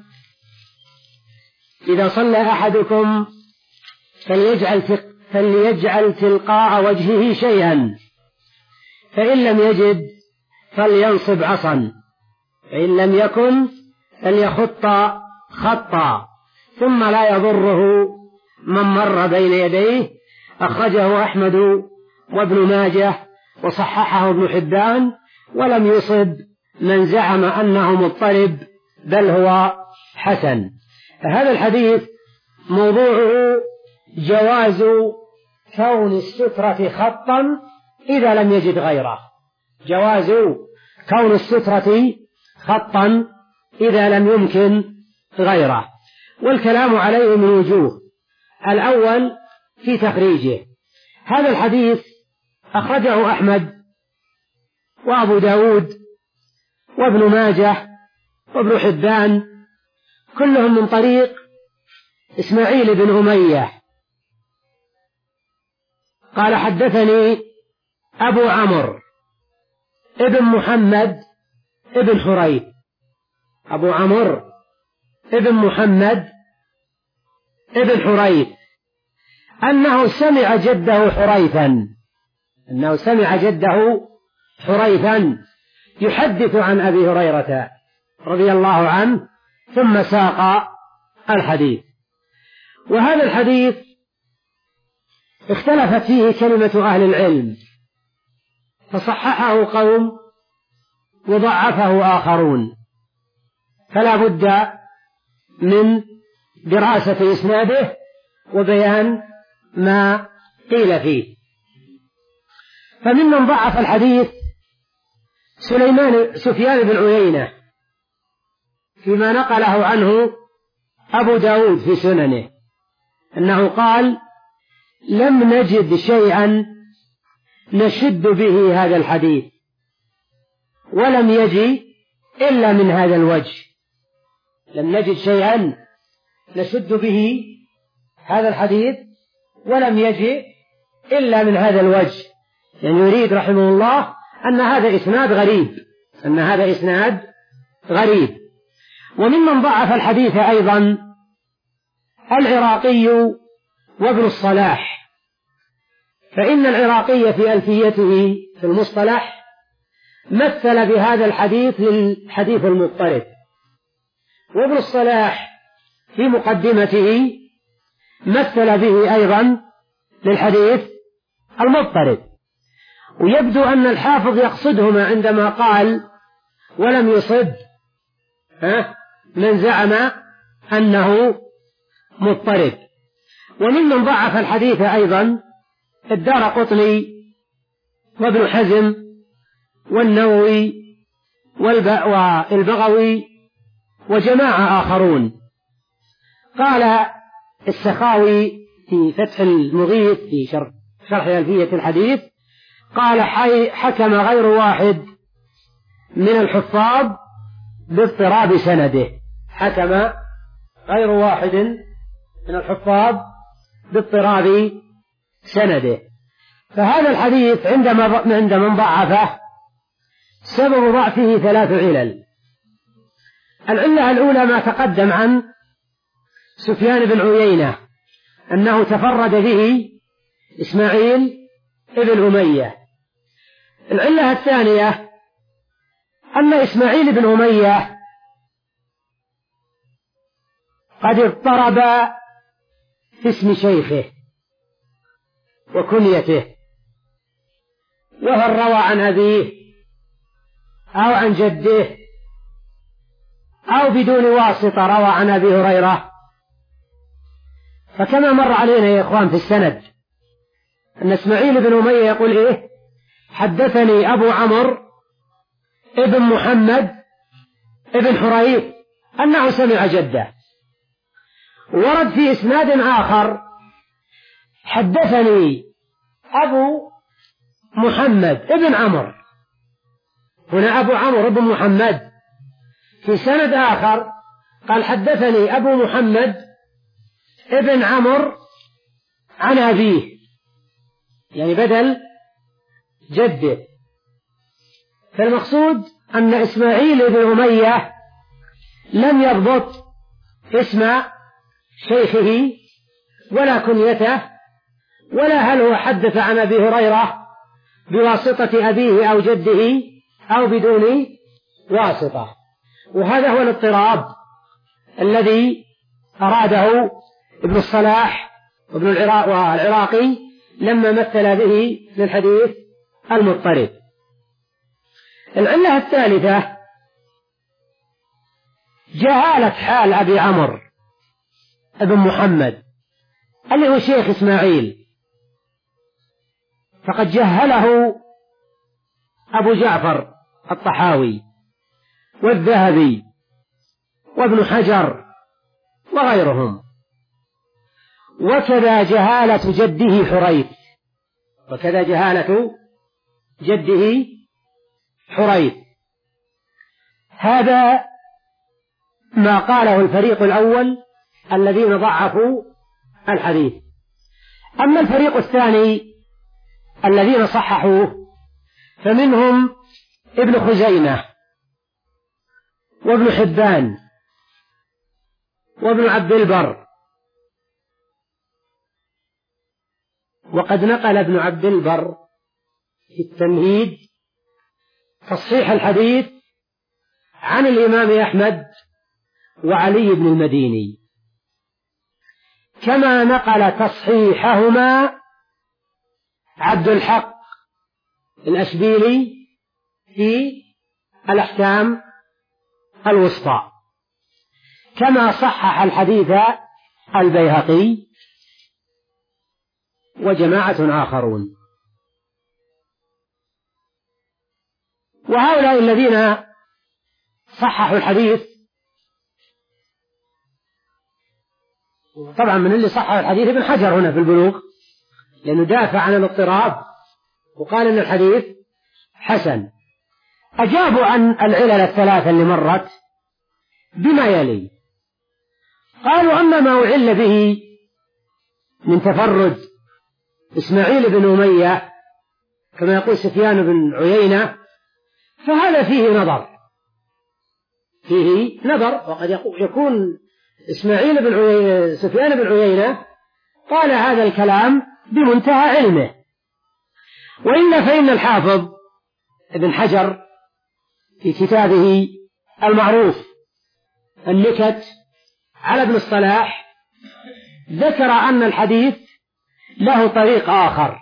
إذا صلى أحدكم فليجعل, فليجعل تلقاء وجهه شيئا، فإن لم يجد فلينصب عصا، فإن لم يكن فليخط خطا، ثم لا يضره من مر بين يديه. أخرجه أحمد وابن ماجه وصححه ابن حبان، ولم يصب من زعم أنه مضطرب، بل هو حسن. هذا الحديث موضوعه جواز كون السترة خطا إذا لم يجد غيره، جواز كون السترة خطا إذا لم يمكن غيره. والكلام عليه من وجوه: الأول في تخريجه. هذا الحديث أخرجه أحمد وأبو داود وابن ماجه وابن حبان، كلهم من طريق إسماعيل بن أمية قال: حدثني أبو عمرو ابن محمد ابن حريث أبو عمرو ابن محمد ابن حريث أنه سمع جده حريثا أنه سمع جده حريثا يحدث عن أبي هريرة رضي الله عنه، ثم ساق الحديث. وهذا الحديث اختلفت فيه كلمة أهل العلم، فصححه قوم وضعفه آخرون، فلا بد من دراسة إسناده وبيان ما قيل فيه. فممن ضعف الحديث سليمان سفيان بن عيينة فيما نقله عنه أبو داود في سننه، أنه قال: لم نجد شيئا نشد به هذا الحديث، ولم يجي إلا من هذا الوجه. لم نجد شيئا نشد به هذا الحديث ولم يجي إلا من هذا الوجه، يعني يريد رحمه الله أن هذا إسناد غريب أن هذا إسناد غريب. وممن ضعف الحديث أيضا العراقي وابن الصلاح، فإن العراقي في ألفيته في المصطلح مثل بهذا الحديث للحديث المضطرب، وابن الصلاح في مقدمته مثل به أيضا للحديث المضطرب. ويبدو أن الحافظ يقصدهما عندما قال: ولم يصب ها من زعم أنه مضطرب. وممن ضعف الحديث أيضا الدارقطني وابن حزم والنووي والبغوي وجماعة آخرون. قال السخاوي في فتح المغيث في شرح ألفية الحديث قال حكم غير واحد من الحفاظ باضطراب سنده. حكم غير واحد من الحفاظ باضطراب سنده. فهذا الحديث عندما عند من ضعفه سبب ضعفه ثلاث علل. العلة الأولى ما تقدم عن سفيان بن عيينة أنه تفرد به إسماعيل ابن أمية. العلة الثانية أن إسماعيل بن أمية قد اضطرب في اسم شيخه وكنيته، وهل روى عن أبيه أو عن جده أو بدون واسطة روى عن أبي هريرة. فكما مر علينا يا إخوان في السند أن إسماعيل بن أمية يقول إيه؟ حدثني أبو عمرو ابن محمد ابن حريث أنه سمع جده. ورد في إسناد آخر حدثني أبو محمد ابن عمرو، هنا أبو عمرو ابن محمد. في سند آخر قال حدثني أبو محمد ابن عمرو عن أبيه، يعني بدل جده. فالمقصود أن إسماعيل بن أمية لم يضبط اسم شيخه ولا كنيته، ولا هل هو حدث عن أبي هريرة بواسطة أبيه أو جده أو بدون واسطة. وهذا هو الاضطراب الذي أراده ابن الصلاح وابن العراق والعراقي لما مثل به للحديث المضطرب. العلة الثالثة جهالة حال أبي عمرو ابن محمد اللي هو شيخ إسماعيل، فقد جهله أبو جعفر الطحاوي والذهبي وابن حجر وغيرهم. وكذا جهالة جده حريث وكذا جهالة جده حريث. هذا ما قاله الفريق الأول الذين ضعفوا الحديث. أما الفريق الثاني الذين صححوه فمنهم ابن خزيمة وابن حبان وابن عبد البر. وقد نقل ابن عبد البر في التمهيد تصحيح الحديث عن الإمام أحمد وعلي بن المديني، كما نقل تصحيحهما عبد الحق الأشبيلي في الأحكام الوسطى، كما صحح الحديث البيهقي وجماعة آخرون. وهؤلاء الذين صححوا الحديث طبعا من اللي صححوا الحديث ابن حجر هنا في البلوغ، لأنه دافع عن الاضطراب وقال أن الحديث حسن. أجابوا عن العلل الثلاثة اللي مرت بما يلي. قالوا أما ما أعل به من تفرد إسماعيل بن أمية كما يقول سفيان بن عيينة فهذا فيه نظر فيه نظر وقد يكون إسماعيل بن عيينة سفيان بن عيينة قال هذا الكلام بمنتهى علمه. وإلا فإن الحافظ ابن حجر في كتابه المعروف النكت على ابن الصلاح ذكر أن الحديث له طريق آخر.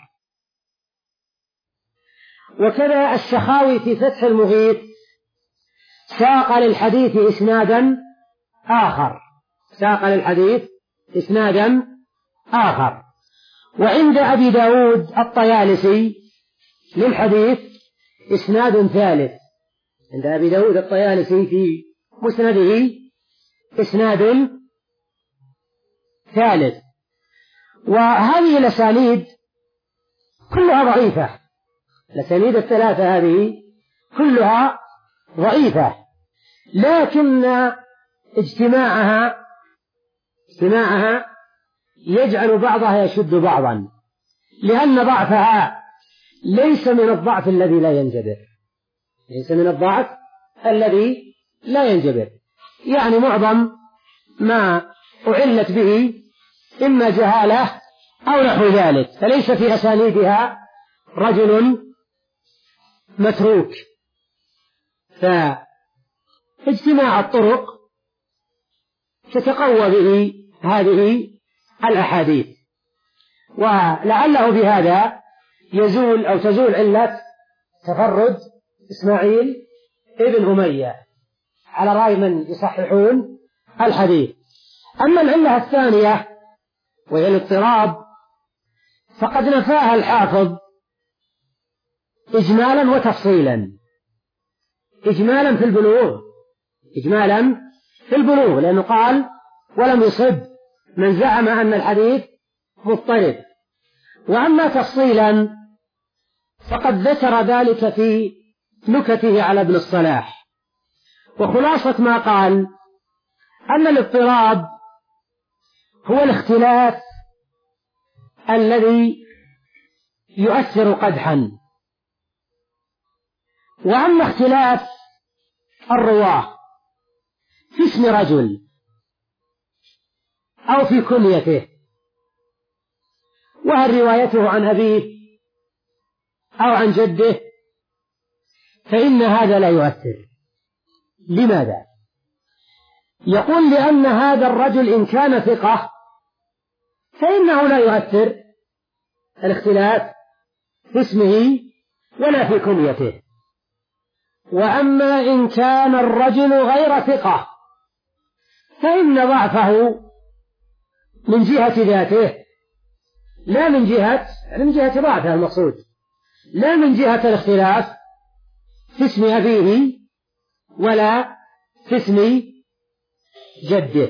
وكذا السخاوي في فتح المغيث ساق للحديث إسنادا آخر، ساق للحديث إسنادا آخر. وعند أبي داود الطيالسي للحديث إسناد ثالث، عند أبي داود الطيالسي في مسنده إسناد ثالث. وهذه الأسانيد كلها ضعيفة، الأسانيد الثلاثة هذه كلها ضعيفة، لكن اجتماعها اجتماعها يجعل بعضها يشد بعضا، لأن ضعفها ليس من الضعف الذي لا ينجبر، ليس من الضعف الذي لا ينجبر. يعني معظم ما أعلت به إما جهالة أو نحو ذلك، فليس في أسانيدها رجل متروك. فاجتماع الطرق تتقوى به هذه الأحاديث، ولعله بهذا يزول أو تزول علة تفرد إسماعيل ابن أمية على رأي من يصححون الحديث. أما العلة الثانية وهي الاضطراب فقد نفاها الحافظ إجمالا وتفصيلا. إجمالا في البلوغ، إجمالا في البلوغ، لأنه قال ولم يصب من زعم أن الحديث مضطرب. وأما تفصيلا فقد ذكر ذلك في نكته على ابن الصلاح. وخلاصة ما قال أن الاضطراب هو الاختلاف الذي يؤثر قدحا. وأما اختلاف الرواة في اسم رجل أو في كنيته، وهل روايته عن أبيه أو عن جده، فإن هذا لا يؤثر. لماذا؟ يقول لأن هذا الرجل إن كان ثقة فإنه لا يؤثر الاختلاف في اسمه ولا في كنيته. وأما إن كان الرجل غير ثقة فإن ضعفه من جهة ذاته، لا من جهة من جهة ضعفه المقصود، لا من جهة الاختلاف في اسم أبيه ولا في اسم جده.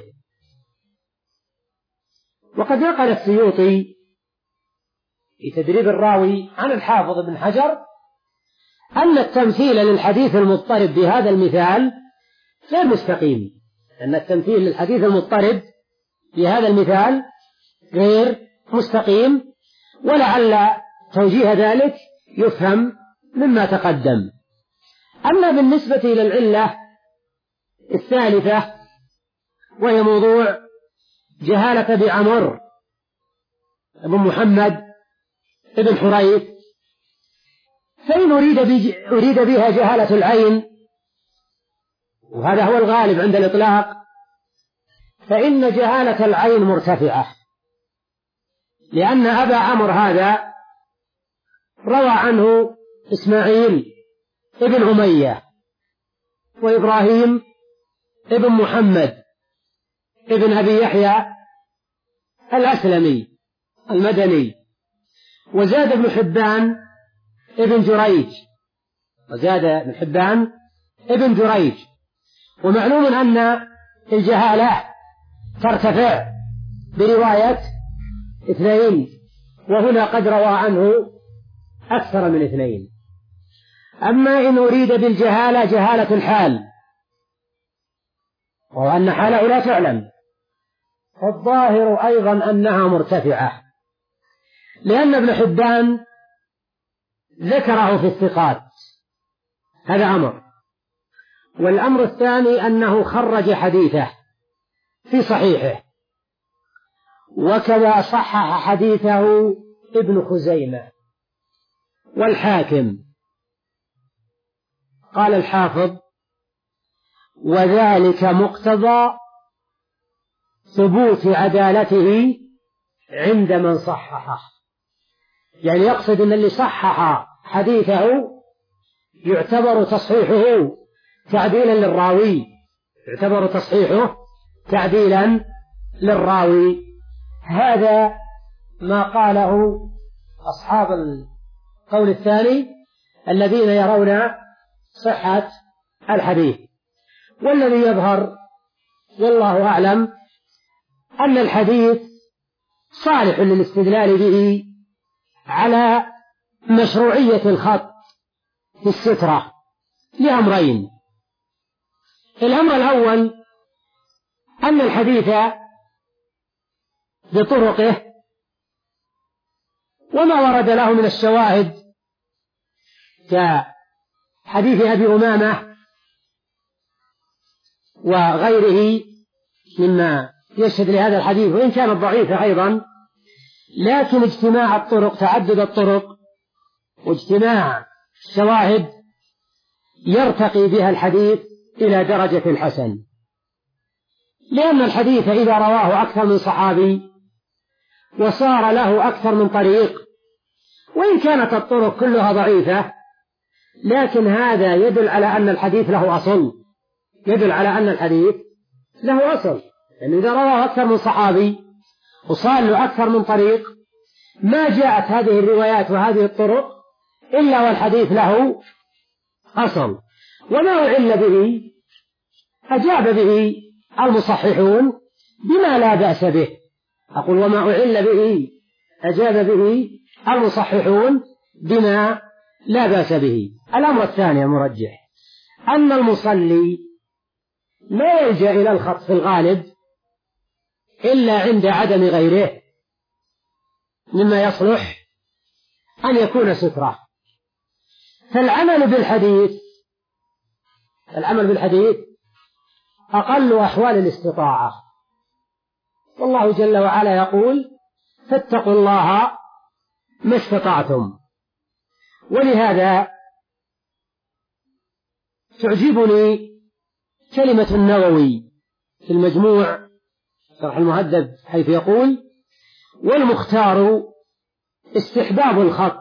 وقد نقل السيوطي في تدريب الراوي عن الحافظ ابن حجر أن التمثيل للحديث المضطرب بهذا المثال غير مستقيم، أن التمثيل للحديث المضطرب بهذا المثال غير مستقيم، ولعل توجيه ذلك يفهم مما تقدم. أما بالنسبة إلى العلة الثالثة وهي موضوع جهالة أبي عمرو ابن محمد ابن حريث، فإن أريد, أريد بها جهالة العين، وهذا هو الغالب عند الإطلاق، فإن جهالة العين مرتفعة، لأن أبا عمرو هذا روى عنه إسماعيل ابن أمية وإبراهيم ابن محمد ابن أبي يحيى الأسلمي المدني، وزاد ابن حبان ابن جريج وزاد ابن حبان ابن جريج. ومعلوم أن الجهالة ترتفع برواية اثنين، وهنا قد روى عنه أكثر من اثنين. أما إن أريد بالجهالة جهالة الحال، وأن حاله لا تعلم، فالظاهر أيضا أنها مرتفعة، لأن ابن حبان ذكره في الثقات، هذا أمر. والأمر الثاني أنه خرج حديثه في صحيحه، وكذا صحح حديثه ابن خزيمة والحاكم. قال الحافظ: وذلك مقتضى ثبوت عدالته عند من صححه. يعني يقصد أن اللي صحح حديثه يعتبر تصحيحه تعديلا للراوي، يعتبر تصحيحه تعديلا للراوي. هذا ما قاله أصحاب القول الثاني الذين يرون صحة الحديث. والذي يظهر والله أعلم أن الحديث صالح للاستدلال به على مشروعية الخط في السترة لأمرين. الأمر الأول أن الحديث بطرقه وما ورد له من الشواهد كحديث أبي أمامة وغيره مما يشهد لهذا الحديث، وإن كانت ضعيفة أيضا، لكن اجتماع الطرق، تعدد الطرق واجتماع الشواهد يرتقي بها الحديث إلى درجة الحسن، لأن الحديث إذا رواه أكثر من صحابي وصار له أكثر من طريق، وإن كانت الطرق كلها ضعيفة، لكن هذا يدل على أن الحديث له أصل، يدل على أن الحديث له أصل، لأن إذا رواه أكثر من صحابي وصار له أكثر من طريق ما جاءت هذه الروايات وهذه الطرق إلا والحديث له أصل. وما أعل به أجاب به المصححون بما لا بأس به. أقول وما أعل به أجاب به المصححون بما لا بأس به. الأمر الثاني المرجح أن المصلي لا يلجأ إلى الخط في الغالب إلا عند عدم غيره مما يصلح أن يكون سترة. فالعمل بالحديث العمل بالحديث أقل أحوال الاستطاعة، والله جل وعلا يقول فاتقوا الله ما استطعتم. ولهذا تعجبني كلمة النووي في المجموع شرح المهذب حيث يقول والمختار استحباب الخط،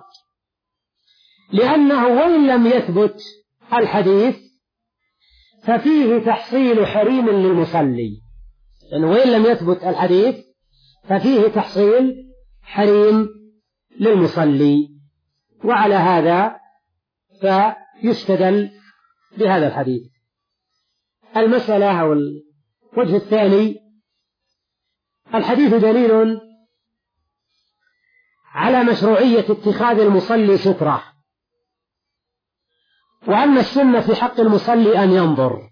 لأنه وإن لم يثبت الحديث ففيه تحصيل حريم للمصلي، لأنه وإن لم يثبت الحديث ففيه تحصيل حريم للمصلي. وعلى هذا فيستدل بهذا الحديث. المسألة أو الوجه الثاني الحديث دليل على مشروعية اتخاذ المصلي سترة، وأن السنة في حق المصلي أن ينظر،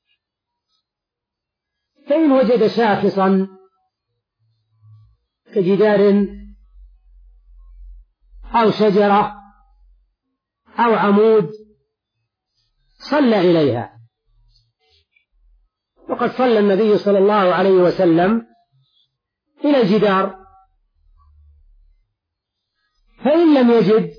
فإن وجد شاخصا كجدار أو شجرة أو عمود صلى إليها. وقد صلى النبي صلى الله عليه وسلم إلى الجدار، فإن لم يجد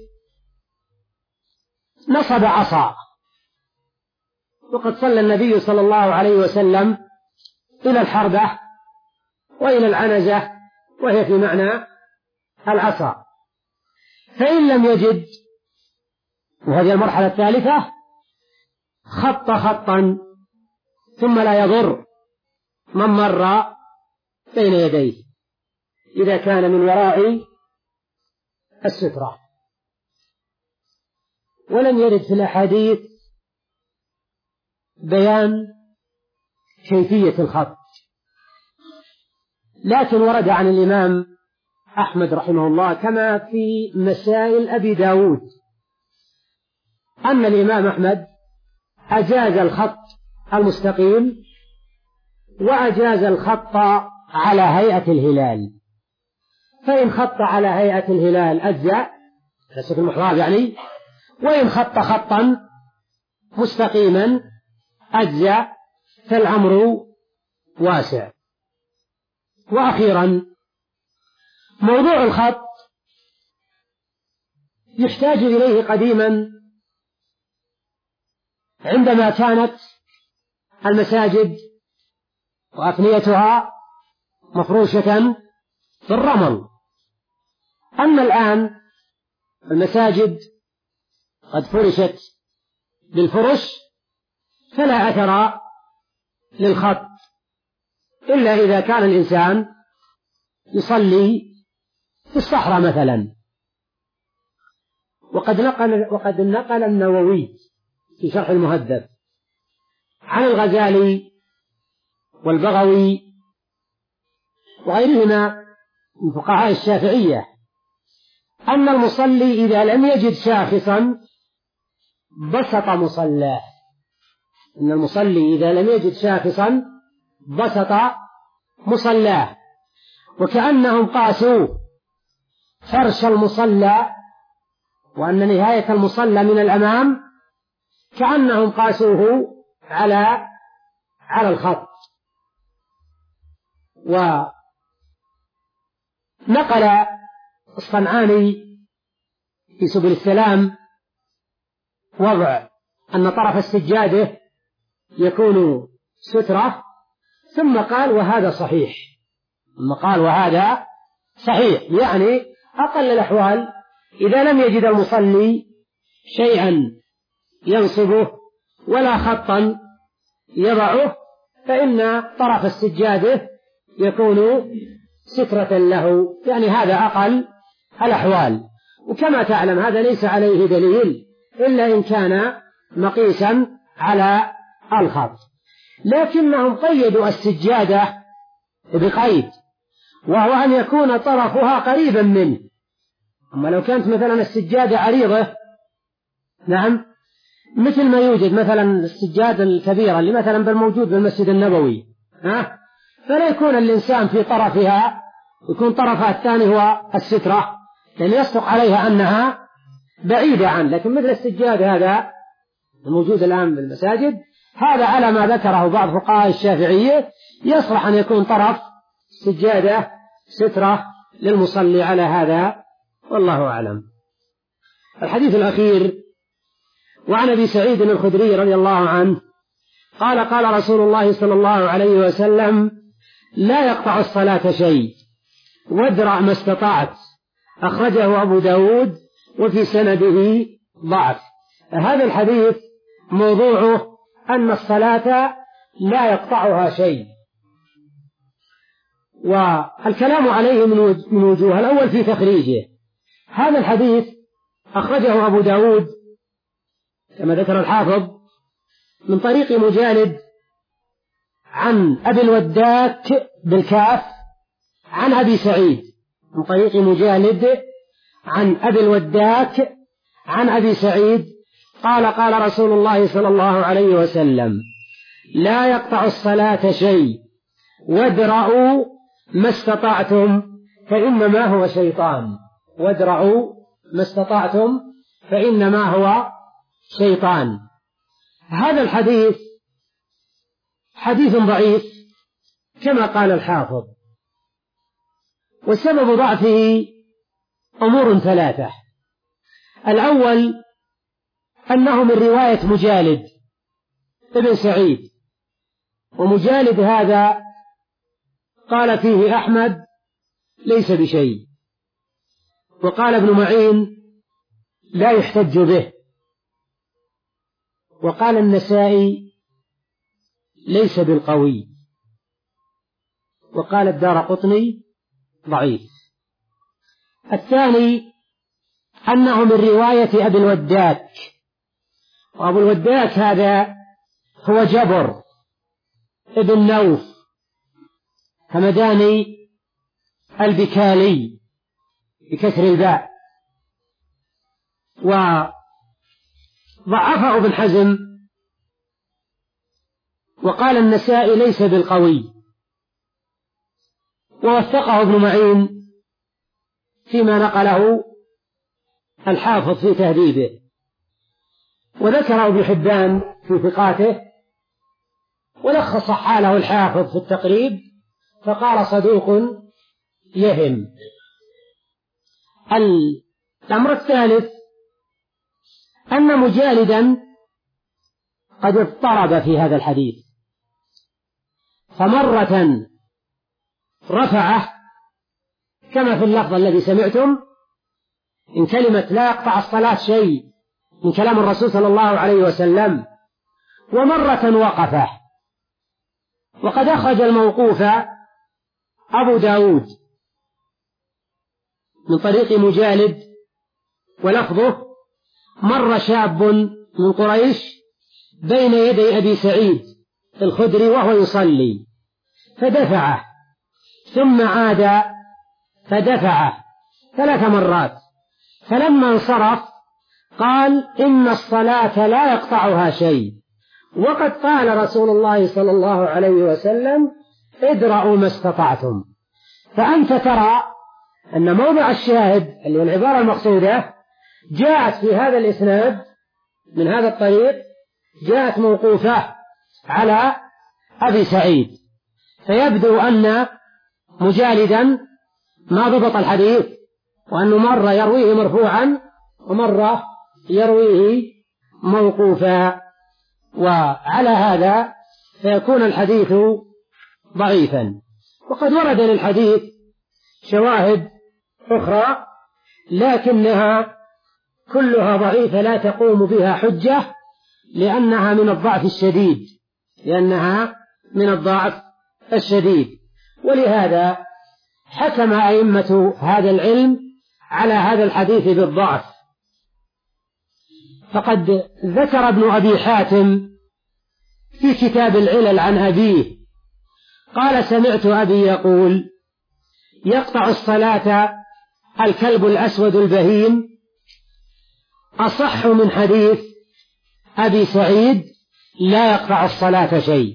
نصب عصا. وقد صلى النبي صلى الله عليه وسلم إلى الحربة وإلى العنزة وهي في معنى العصا. فإن لم يجد، وهذه المرحلة الثالثة، خط خطا ثم لا يضر من مر بين يديه إذا كان من وراء السترة. ولم يرد في الأحاديث بيان كيفية الخط، لكن ورد عن الإمام أحمد رحمه الله كما في مسائل أبي داود أن الإمام أحمد أجاز الخط المستقيم وأجاز الخط على هيئة الهلال، فإن خط على هيئة الهلال أجزأ ليس في المحراب يعني، وإن خط خطا مستقيما أجزأ، فالأمر واسع. وأخيرا موضوع الخط يحتاج إليه قديما عندما كانت المساجد وأفنيتها مفروشة بالرمل. أما الآن المساجد قد فرشت بالفرش فلا أثر للخط إلا إذا كان الإنسان يصلي في الصحراء مثلا. وقد نقل, وقد نقل النووي في شرح المهذب عن الغزالي والبغوي وغيرهما من فقهاء الشافعية أن المصلي إذا لم يجد شاخصا بسط مصلاه. أن المصلي إذا لم يجد شاخصا بسط مصلاه، وكأنهم قاسوا فرش المصلى وأن نهاية المصلى من الأمام كأنهم قاسوه على على الخط. ونقل الصنعاني في سبل السلام وضع أن طرف السجادة يكون سترة، ثم قال وهذا صحيح. ثم قال وهذا صحيح، يعني أقل الأحوال إذا لم يجد المصلي شيئا ينصبه ولا خطا يضعه فإن طرف السجادة يكون سترة له، يعني هذا أقل الأحوال. وكما تعلم هذا ليس عليه دليل إلا إن كان مقيسا على الخط، لكنهم قيدوا السجادة بقيد، وهو أن يكون طرفها قريبا منه. أما لو كانت مثلا السجادة عريضة، نعم، مثل ما يوجد مثلا السجادة الكبيرة اللي مثلا بالموجود بالمسجد النبوي، ها، فلا يكون الإنسان في طرفها، يكون طرفها الثاني هو السترة، لأن يصدق عليها أنها بعيدة عنه. لكن مثل السجادة هذا الموجود الآن بالمساجد، هذا على ما ذكره بعض فقهاء الشافعية يصلح أن يكون طرف سجادة سترة للمصلي على هذا، والله أعلم. الحديث الأخير وعن أبي سعيد الخدري رضي الله عنه قال قال رسول الله صلى الله عليه وسلم لا يقطع الصلاة شيء وادرع ما استطعت، أخرجه أبو داود وفي سنده ضعف. هذا الحديث موضوعه أن الصلاة لا يقطعها شيء، والكلام عليه من وجوه. الأول في تخريجه، هذا الحديث أخرجه أبو داود كما ذكر الحافظ من طريق مجالد عن أبي الوداك بالكاف عن أبي سعيد، من طريق مجالد عن أبي الوداك عن أبي سعيد قال قال رسول الله صلى الله عليه وسلم لا يقطع الصلاة شيء وادرعوا ما استطعتم فإنما هو شيطان. وادرعوا ما استطعتم فإنما هو شيطان. هذا الحديث حديث ضعيف كما قال الحافظ، وسبب ضعفه أمور ثلاثة. الأول أنه من رواية مجالد ابن سعيد، ومجالد هذا قال فيه أحمد ليس بشيء، وقال ابن معين لا يحتج به، وقال النسائي ليس بالقوي، وقال الدارقطني ضعيف. الثاني أنه من رواية أبي الوداك، وأبو الوداك هذا هو جبر ابن نوف همداني البكالي بكسر الباء، وضعفه ابن حزم، وقال النسائي ليس بالقوي، ووثقه ابن معين فيما نقله الحافظ في تهذيبه، وذكر ابن حبان في ثقاته، ولخص حاله الحافظ في التقريب فقال صدوق يهم. الأمر الثالث أن مجالدا قد اضطرب في هذا الحديث، فمرة رفعه كما في اللفظ الذي سمعتم إن كلمة لا يقطع الصلاة شيء من كلام الرسول صلى الله عليه وسلم، ومرة وقفه وقد أخرج الموقوف أبو داود من طريق مجالد ولفظه: مر شاب من قريش بين يدي أبي سعيد الخدري وهو يصلي فدفعه، ثم عاد فدفعه ثلاث مرات، فلما انصرف قال: إن الصلاة لا يقطعها شيء، وقد قال رسول الله صلى الله عليه وسلم: ادرأوا ما استطعتم. فأنت ترى أن موضع الشاهد اللي هي العبارة المقصودة جاءت في هذا الإسناد من هذا الطريق، جاءت موقوفة على أبي سعيد، فيبدو أن مجالدا ما ضبط الحديث، وأنه مرة يرويه مرفوعا ومرة يرويه موقوفا، وعلى هذا فيكون الحديث ضعيفا. وقد ورد للحديث شواهد أخرى لكنها كلها ضعيفة لا تقوم بها حجة، لأنها من الضعف الشديد لأنها من الضعف الشديد ولهذا حكم أئمة هذا العلم على هذا الحديث بالضعف. فقد ذكر ابن أبي حاتم في كتاب العلل عن أبيه قال: سمعت أبي يقول: يقطع الصلاة الكلب الأسود البهيم، أصح من حديث أبي سعيد لا يقطع الصلاة شيء.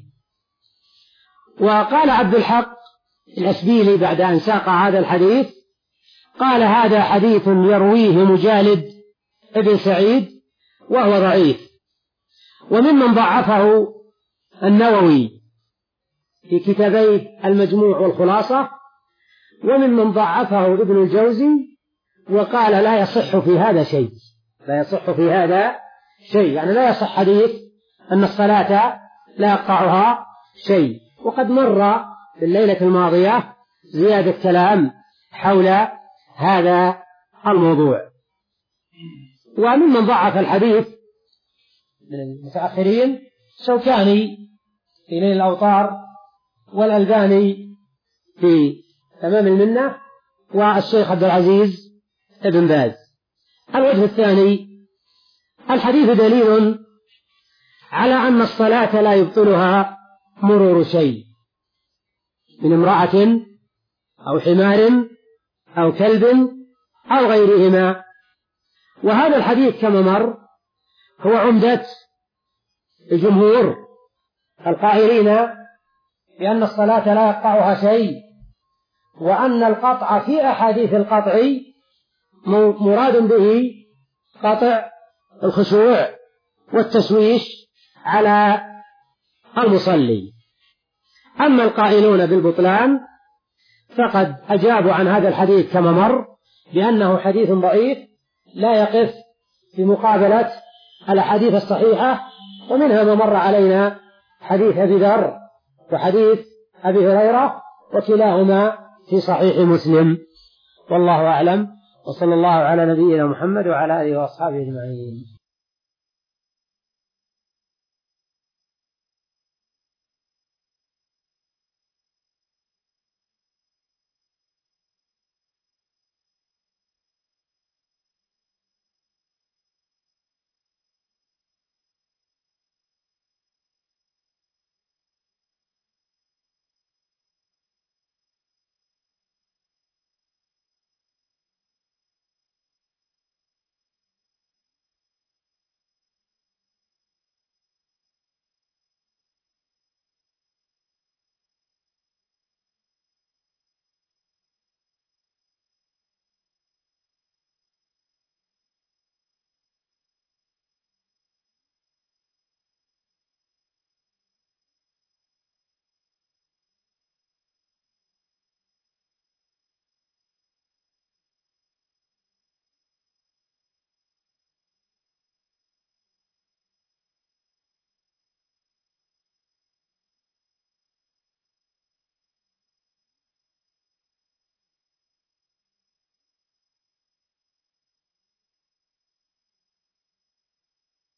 وقال عبد الحق الأسبيلي بعد أن ساق هذا الحديث قال: هذا حديث يرويه مجالد ابن سعيد وهو ضعيف. وممن ضعفه النووي في كتابيه المجموع والخلاصة، وممن ضعفه ابن الجوزي وقال: لا يصح في هذا شيء لا يصح في هذا شيء يعني لا يصح حديث أن الصلاة لا يقطعها شيء. وقد مر في الليلة الماضية زيادة كلام حول هذا الموضوع. وممن ضعف الحديث من المتأخرين شوكاني في نيل الأوطار، والألباني في تمام المنة، والشيخ عبد العزيز ابن باز. الوجه الثاني: الحديث دليل على أن الصلاة لا يبطلها مرور شيء من امرأة أو حمار أو كلب أو غيرهما، وهذا الحديث كما مر هو عمدة الجمهور القائلين بأن الصلاة لا يقطعها شيء، وأن القطع في أحاديث القطع مراد به قطع الخشوع والتشويش على المصلي. أما القائلون بالبطلان فقد أجابوا عن هذا الحديث كما مر بأنه حديث ضعيف لا يقف في مقابلة الأحاديث الصحيحة، ومنها ما مر علينا حديث أبي ذر وحديث أبي هريرة، وكلاهما في صحيح مسلم. والله أعلم، وصلى الله على نبينا محمد وعلى آله وأصحابه أجمعين.